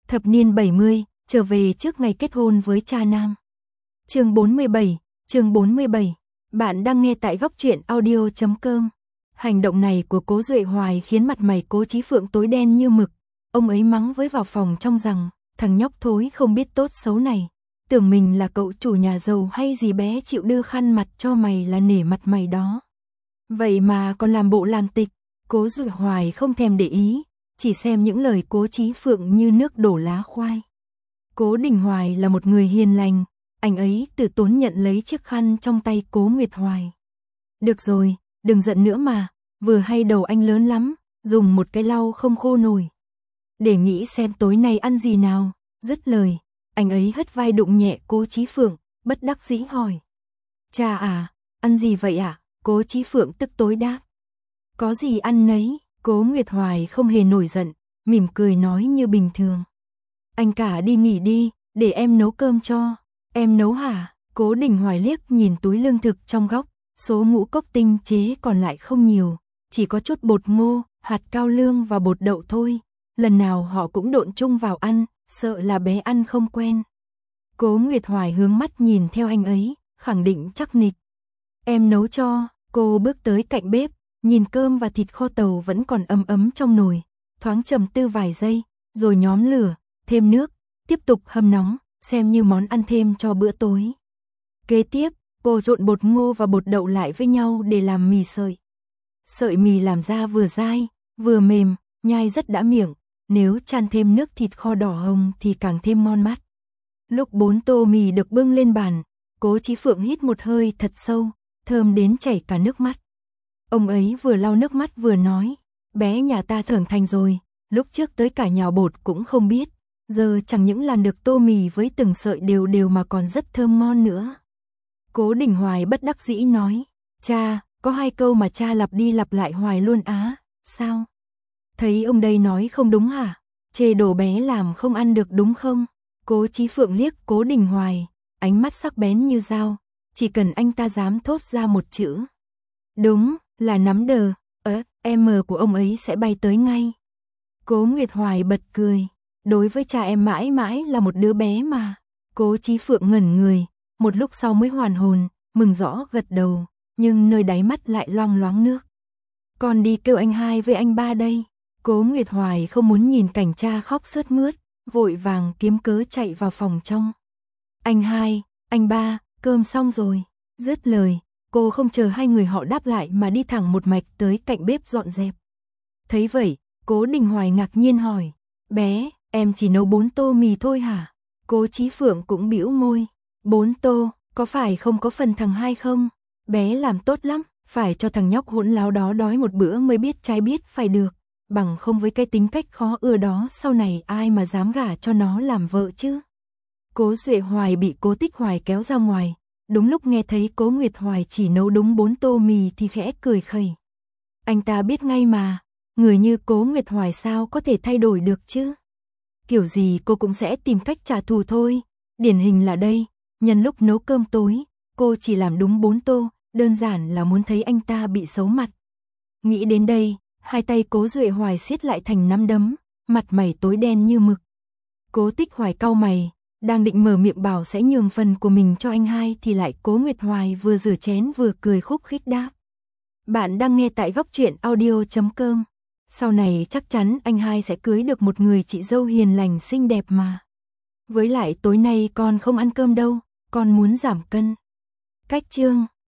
Thập niên 70, trở về trước ngày kết hôn với cha nam. Chương 47. Bạn đang nghe tại góc truyện audio.com. Hành động này của Cố Duệ Hoài khiến mặt mày Cố Chí Phượng tối đen như mực. Ông ấy mắng với vào phòng trong rằng, thằng nhóc thối không biết tốt xấu này. Tưởng mình là cậu chủ nhà giàu hay gì bé chịu đưa khăn mặt cho mày là nể mặt mày đó. Vậy mà còn làm bộ làm tịch. Cố Duệ Hoài không thèm để ý, chỉ xem những lời Cố Chí Phượng như nước đổ lá khoai. Cố Đình Hoài là một người hiền lành, anh ấy từ tốn nhận lấy chiếc khăn trong tay Cố Nguyệt Hoài. Được rồi, đừng giận nữa mà, vừa hay đầu anh lớn lắm, dùng một cái lau không khô nổi. Để nghĩ xem tối nay ăn gì nào, dứt lời, anh ấy hất vai đụng nhẹ Cố Chí Phượng, bất đắc dĩ hỏi. Cha à, ăn gì vậy ạ? Cố Chí Phượng tức tối đáp. Có gì ăn nấy, Cố Nguyệt Hoài không hề nổi giận, mỉm cười nói như bình thường. Anh cả đi nghỉ đi, để em nấu cơm cho. Em nấu hả? Cố Đình Hoài liếc nhìn túi lương thực trong góc, số ngũ cốc tinh chế còn lại không nhiều, chỉ có chút bột ngô, hạt cao lương và bột đậu thôi. Lần nào họ cũng độn chung vào ăn, sợ là bé ăn không quen. Cố Nguyệt Hoài hướng mắt nhìn theo anh ấy, khẳng định chắc nịch. Em nấu cho. Cô bước tới cạnh bếp, nhìn cơm và thịt kho tàu vẫn còn ấm ấm trong nồi, thoáng trầm tư vài giây, rồi nhóm lửa, thêm nước, tiếp tục hâm nóng, xem như món ăn thêm cho bữa tối. Kế tiếp, cô trộn bột ngô và bột đậu lại với nhau để làm mì sợi. Sợi mì làm ra vừa dai, vừa mềm, nhai rất đã miệng, nếu chan thêm nước thịt kho đỏ hồng thì càng thêm ngon mắt. Lúc 4 tô mì được bưng lên bàn, Cố Chí Phượng hít một hơi thật sâu, thơm đến chảy cả nước mắt. Ông ấy vừa lau nước mắt vừa nói, bé nhà ta trưởng thành rồi, lúc trước tới cả nhào bột cũng không biết, giờ chẳng những làm được tô mì với từng sợi đều đều mà còn rất thơm ngon nữa. Cố Đình Hoài bất đắc dĩ nói, cha, có 2 câu mà cha lặp đi lặp lại hoài luôn á, sao? Thấy ông đây nói không đúng hả? Chê đồ bé làm không ăn được đúng không? Cố Chí Phượng liếc Cố Đình Hoài, ánh mắt sắc bén như dao, chỉ cần anh ta dám thốt ra một chữ. Đúng, là nắm đờ, em của ông ấy sẽ bay tới ngay. Cố Nguyệt Hoài bật cười, đối với cha em mãi mãi là một đứa bé mà. Cố Chí Phượng ngẩn người, một lúc sau mới hoàn hồn, mừng rõ gật đầu, nhưng nơi đáy mắt lại loang loáng nước. Con đi kêu anh hai với anh ba đây. Cố Nguyệt Hoài không muốn nhìn cảnh cha khóc sướt mướt, vội vàng kiếm cớ chạy vào phòng trong. Anh hai, anh ba, cơm xong rồi. Dứt lời, cô không chờ hai người họ đáp lại mà đi thẳng một mạch tới cạnh bếp dọn dẹp. Thấy vậy, Cố Đình Hoài ngạc nhiên hỏi, bé, em chỉ nấu 4 tô mì thôi hả? Cố Chí Phượng cũng bĩu môi, 4 tô, có phải không có phần thằng hai không? Bé làm tốt lắm, phải cho thằng nhóc hỗn láo đó đói một bữa mới biết trái biết phải được, bằng không với cái tính cách khó ưa đó sau này ai mà dám gả cho nó làm vợ chứ? Cố Duệ Hoài bị Cố Tích Hoài kéo ra ngoài, đúng lúc nghe thấy Cố Nguyệt Hoài chỉ nấu đúng 4 tô mì thì khẽ cười khẩy. Anh ta biết ngay mà, người như Cố Nguyệt Hoài sao có thể thay đổi được chứ? Kiểu gì cô cũng sẽ tìm cách trả thù thôi, điển hình là đây, nhân lúc nấu cơm tối, cô chỉ làm đúng 4 tô, đơn giản là muốn thấy anh ta bị xấu mặt. Nghĩ đến đây, hai tay Cố Duệ Hoài siết lại thành nắm đấm, mặt mày tối đen như mực. Cố Tích Hoài cau mày, đang định mở miệng bảo sẽ nhường phần của mình cho anh hai thì lại Cố Nguyệt Hoài vừa rửa chén vừa cười khúc khích đáp. Bạn đang nghe tại góc truyện audio.com. Sau này chắc chắn anh hai sẽ cưới được một người chị dâu hiền lành xinh đẹp mà. Với lại tối nay con không ăn cơm đâu, con muốn giảm cân. Cách chương